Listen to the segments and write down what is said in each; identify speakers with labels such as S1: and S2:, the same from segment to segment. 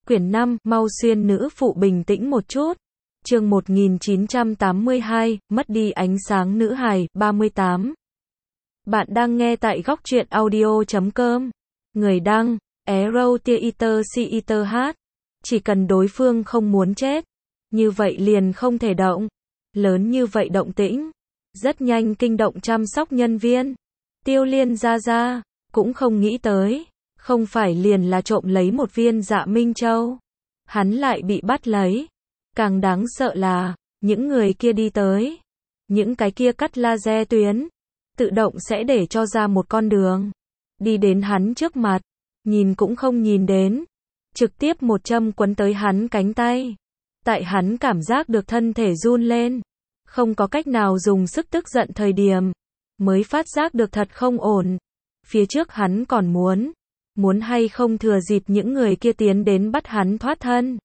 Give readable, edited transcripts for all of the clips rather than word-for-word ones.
S1: Quyển 5, mau xuyên nữ phụ bình tĩnh một chút. Chương 1982, mất đi ánh sáng nữ hài, 38. Bạn đang nghe tại góc truyện audio.com. Người đăng, Arrow Theater Theater hát. Chỉ cần đối phương không muốn chết, như vậy liền không thể động. Lớn như vậy động tĩnh, rất nhanh kinh động chăm sóc nhân viên. Tiêu Liên ra, cũng không nghĩ tới. Không phải liền là trộm lấy một viên Dạ Minh Châu. Hắn lại bị bắt lấy. Càng đáng sợ là, những người kia đi tới. Những cái kia cắt laser tuyến. Tự động sẽ để cho ra một con đường. Đi đến hắn trước mặt. Nhìn cũng không nhìn đến. Trực tiếp một châm quấn tới hắn cánh tay. Tại hắn cảm giác được thân thể run lên. Không có cách nào dùng sức tức giận thời điểm. Mới phát giác được thật không ổn. Phía trước hắn còn muốn hay không thừa dịp những người kia tiến đến bắt hắn thoát thân.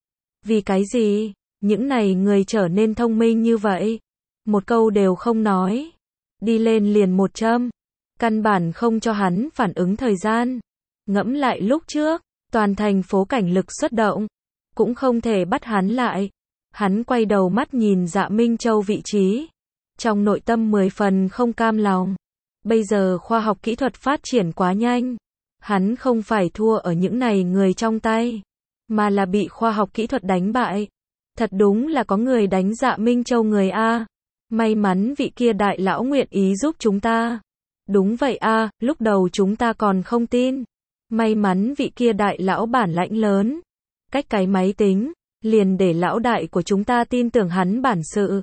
S1: Vì cái gì? Những này người trở nên thông minh như vậy. Một câu đều không nói. Đi lên liền một châm. Căn bản không cho hắn phản ứng thời gian. Ngẫm lại lúc trước, toàn thành phố cảnh lực xuất động. Cũng không thể bắt hắn lại. Hắn quay đầu mắt nhìn Dạ Minh Châu vị trí. Trong nội tâm 10 phần không cam lòng. Bây giờ khoa học kỹ thuật phát triển quá nhanh. Hắn không phải thua ở những này người trong tay, mà là bị khoa học kỹ thuật đánh bại. Thật đúng là có người đánh Dạ Minh Châu người a. May mắn vị kia đại lão nguyện ý giúp chúng ta. Đúng vậy a, lúc đầu chúng ta còn không tin. May mắn vị kia đại lão bản lãnh lớn. Cách cái máy tính, liền để lão đại của chúng ta tin tưởng hắn bản sự.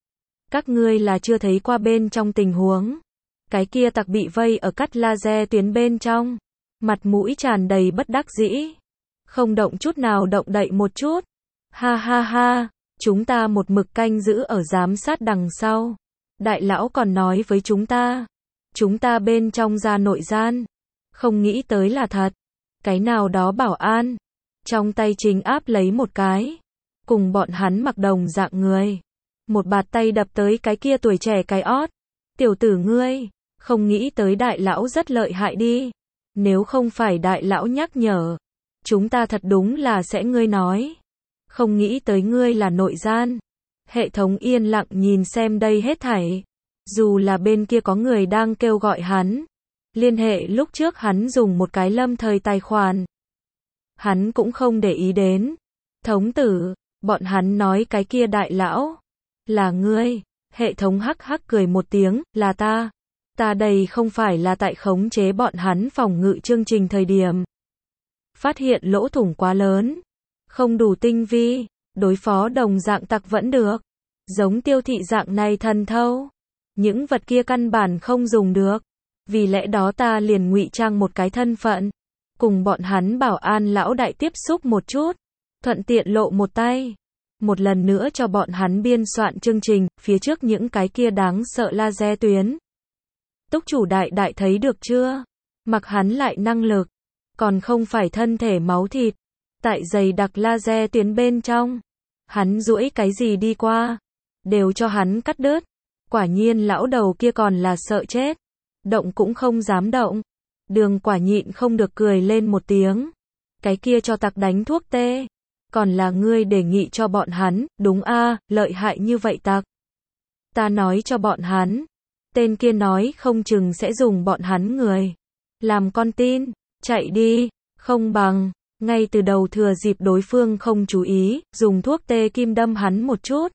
S1: Các ngươi là chưa thấy qua bên trong tình huống. Cái kia tặc bị vây ở cắt laser tuyến bên trong. Mặt mũi tràn đầy bất đắc dĩ. Không động chút nào động đậy một chút. Ha ha ha, chúng ta một mực canh giữ ở giám sát đằng sau. Đại lão còn nói với chúng ta bên trong ra nội gian. Không nghĩ tới là thật. Cái nào đó bảo an. Trong tay chính áp lấy một cái. Cùng bọn hắn mặc đồng dạng người. Một bạt tay đập tới cái kia tuổi trẻ cái ót. Tiểu tử ngươi, không nghĩ tới đại lão rất lợi hại đi. Nếu không phải đại lão nhắc nhở, chúng ta thật đúng là sẽ ngươi nói. Không nghĩ tới ngươi là nội gian. Hệ thống yên lặng nhìn xem đây hết thảy. Dù là bên kia có người đang kêu gọi hắn. Liên hệ lúc trước hắn dùng một cái lâm thời tài khoản. Hắn cũng không để ý đến. Thống tử, bọn hắn nói cái kia đại lão. Là ngươi. Hệ thống hắc hắc cười một tiếng, là ta. Ta đây không phải là tại khống chế bọn hắn phòng ngự chương trình thời điểm. Phát hiện lỗ thủng quá lớn. Không đủ tinh vi. Đối phó đồng dạng tặc vẫn được. Giống Tiêu Thị dạng này thần thâu. Những vật kia căn bản không dùng được. Vì lẽ đó ta liền ngụy trang một cái thân phận. Cùng bọn hắn bảo an lão đại tiếp xúc một chút. Thuận tiện lộ một tay. Một lần nữa cho bọn hắn biên soạn chương trình. Phía trước những cái kia đáng sợ laser tuyến. Túc chủ đại thấy được chưa? Mặc hắn lại năng lực. Còn không phải thân thể máu thịt. Tại dày đặc laser tuyến bên trong. Hắn duỗi cái gì đi qua. Đều cho hắn cắt đứt. Quả nhiên lão đầu kia còn là sợ chết. Động cũng không dám động. Đường Quả nhịn không được cười lên một tiếng. Cái kia cho tặc đánh thuốc tê. Còn là ngươi đề nghị cho bọn hắn, đúng a, lợi hại như vậy tặc. Ta nói cho bọn hắn. Tên kia nói không chừng sẽ dùng bọn hắn người. Làm con tin, chạy đi, không bằng, ngay từ đầu thừa dịp đối phương không chú ý, dùng thuốc tê kim đâm hắn một chút.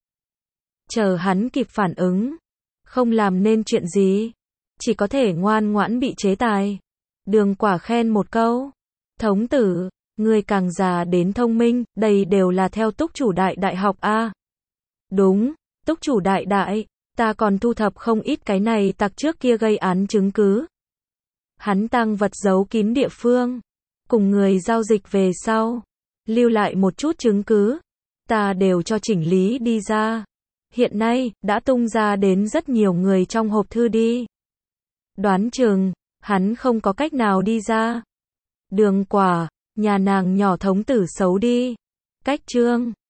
S1: Chờ hắn kịp phản ứng. Không làm nên chuyện gì. Chỉ có thể ngoan ngoãn bị chế tài. Đường Quả khen một câu. Thống tử, người càng già đến thông minh, đây đều là theo túc chủ đại học a. Đúng, túc chủ đại, ta còn thu thập không ít cái này tặc trước kia gây án chứng cứ. Hắn tang vật giấu kín địa phương. Cùng người giao dịch về sau. Lưu lại một chút chứng cứ. Ta đều cho chỉnh lý đi ra. Hiện nay, đã tung ra đến rất nhiều người trong hộp thư đi. Đoán chừng, hắn không có cách nào đi ra. Đường Quả, nhà nàng nhỏ thống tử xấu đi. Cách chương.